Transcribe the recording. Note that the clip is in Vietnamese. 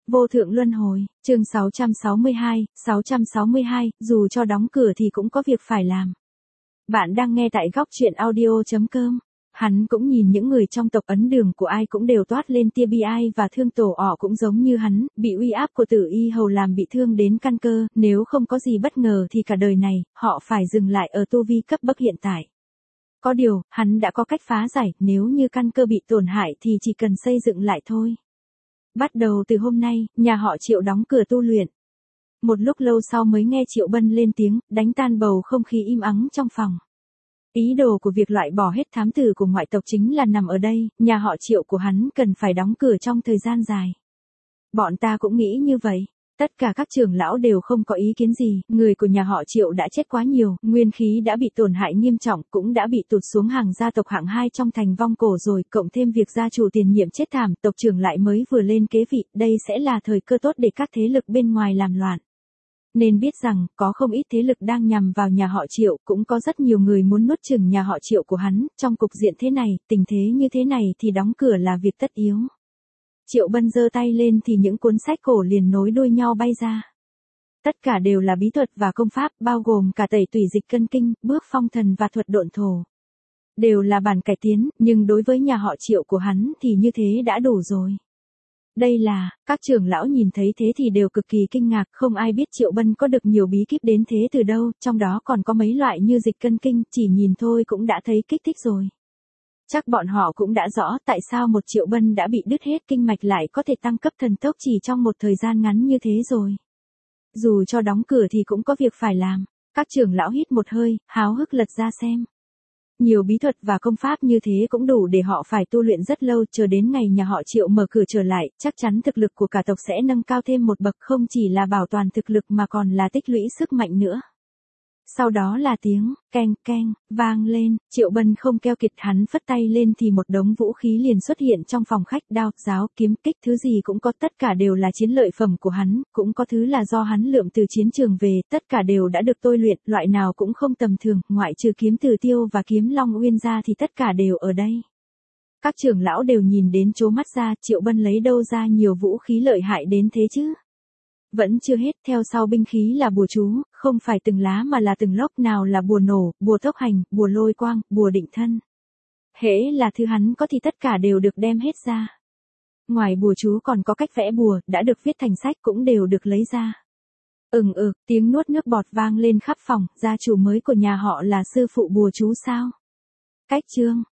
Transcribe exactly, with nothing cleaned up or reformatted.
Vô thượng luân hồi, chương sáu trăm sáu mươi hai, sáu trăm sáu mươi hai, dù cho đóng cửa thì cũng có việc phải làm. Bạn đang nghe tại góc truyện audio chấm com. Hắn cũng nhìn những người trong tộc Ấn Đường của ai cũng đều toát lên tia bi ai và thương tổ ỏ cũng giống như hắn, bị uy áp của Tử Y Hầu làm bị thương đến căn cơ, nếu không có gì bất ngờ thì cả đời này, họ phải dừng lại ở tu vi cấp bậc hiện tại. Có điều, hắn đã có cách phá giải, nếu như căn cơ bị tổn hại thì chỉ cần xây dựng lại thôi. Bắt đầu từ hôm nay, nhà họ Triệu đóng cửa tu luyện. Một lúc lâu sau mới nghe Triệu Bân lên tiếng, đánh tan bầu không khí im ắng trong phòng. Ý đồ của việc loại bỏ hết thám tử của ngoại tộc chính là nằm ở đây, nhà họ Triệu của hắn cần phải đóng cửa trong thời gian dài. Bọn ta cũng nghĩ như vậy. Tất cả các trưởng lão đều không có ý kiến gì, người của nhà họ Triệu đã chết quá nhiều, nguyên khí đã bị tổn hại nghiêm trọng, cũng đã bị tụt xuống hàng gia tộc hạng hai trong thành vong cổ rồi, cộng thêm việc gia chủ tiền nhiệm chết thảm, tộc trưởng lại mới vừa lên kế vị, đây sẽ là thời cơ tốt để các thế lực bên ngoài làm loạn. Nên biết rằng, có không ít thế lực đang nhằm vào nhà họ Triệu, cũng có rất nhiều người muốn nuốt chửng nhà họ Triệu của hắn, trong cục diện thế này, tình thế như thế này thì đóng cửa là việc tất yếu. Triệu Bân giơ tay lên thì những cuốn sách cổ liền nối đuôi nhau bay ra. Tất cả đều là bí thuật và công pháp, bao gồm cả tẩy tủy dịch cân kinh, bước phong thần và thuật độn thổ. Đều là bản cải tiến, nhưng đối với nhà họ Triệu của hắn thì như thế đã đủ rồi. Đây là, các trưởng lão nhìn thấy thế thì đều cực kỳ kinh ngạc, không ai biết Triệu Bân có được nhiều bí kíp đến thế từ đâu, trong đó còn có mấy loại như dịch cân kinh, chỉ nhìn thôi cũng đã thấy kích thích rồi. Chắc bọn họ cũng đã rõ tại sao một Triệu Bân đã bị đứt hết kinh mạch lại có thể tăng cấp thần tốc chỉ trong một thời gian ngắn như thế rồi. Dù cho đóng cửa thì cũng có việc phải làm. Các trưởng lão hít một hơi, háo hức lật ra xem. Nhiều bí thuật và công pháp như thế cũng đủ để họ phải tu luyện rất lâu, chờ đến ngày nhà họ Triệu mở cửa trở lại, chắc chắn thực lực của cả tộc sẽ nâng cao thêm một bậc, không chỉ là bảo toàn thực lực mà còn là tích lũy sức mạnh nữa. Sau đó là tiếng, keng keng, vang lên, Triệu Bân không keo kiệt, hắn phất tay lên thì một đống vũ khí liền xuất hiện trong phòng khách, đao, giáo, kiếm, kích, thứ gì cũng có, tất cả đều là chiến lợi phẩm của hắn, cũng có thứ là do hắn lượm từ chiến trường về, tất cả đều đã được tôi luyện, loại nào cũng không tầm thường, ngoại trừ kiếm Tử Tiêu và kiếm Long Uyên ra thì tất cả đều ở đây. Các trưởng lão đều nhìn đến trố mắt ra, Triệu Bân lấy đâu ra nhiều vũ khí lợi hại đến thế chứ? Vẫn chưa hết, theo sau binh khí là bùa chú, không phải từng lá mà là từng lốc, nào là bùa nổ, bùa tốc hành, bùa lôi quang, bùa định thân. Hễ là thứ hắn có thì tất cả đều được đem hết ra. Ngoài bùa chú còn có cách vẽ bùa, đã được viết thành sách cũng đều được lấy ra. Ừng ừ, tiếng nuốt nước bọt vang lên khắp phòng, gia chủ mới của nhà họ là sư phụ bùa chú sao? Cách chương,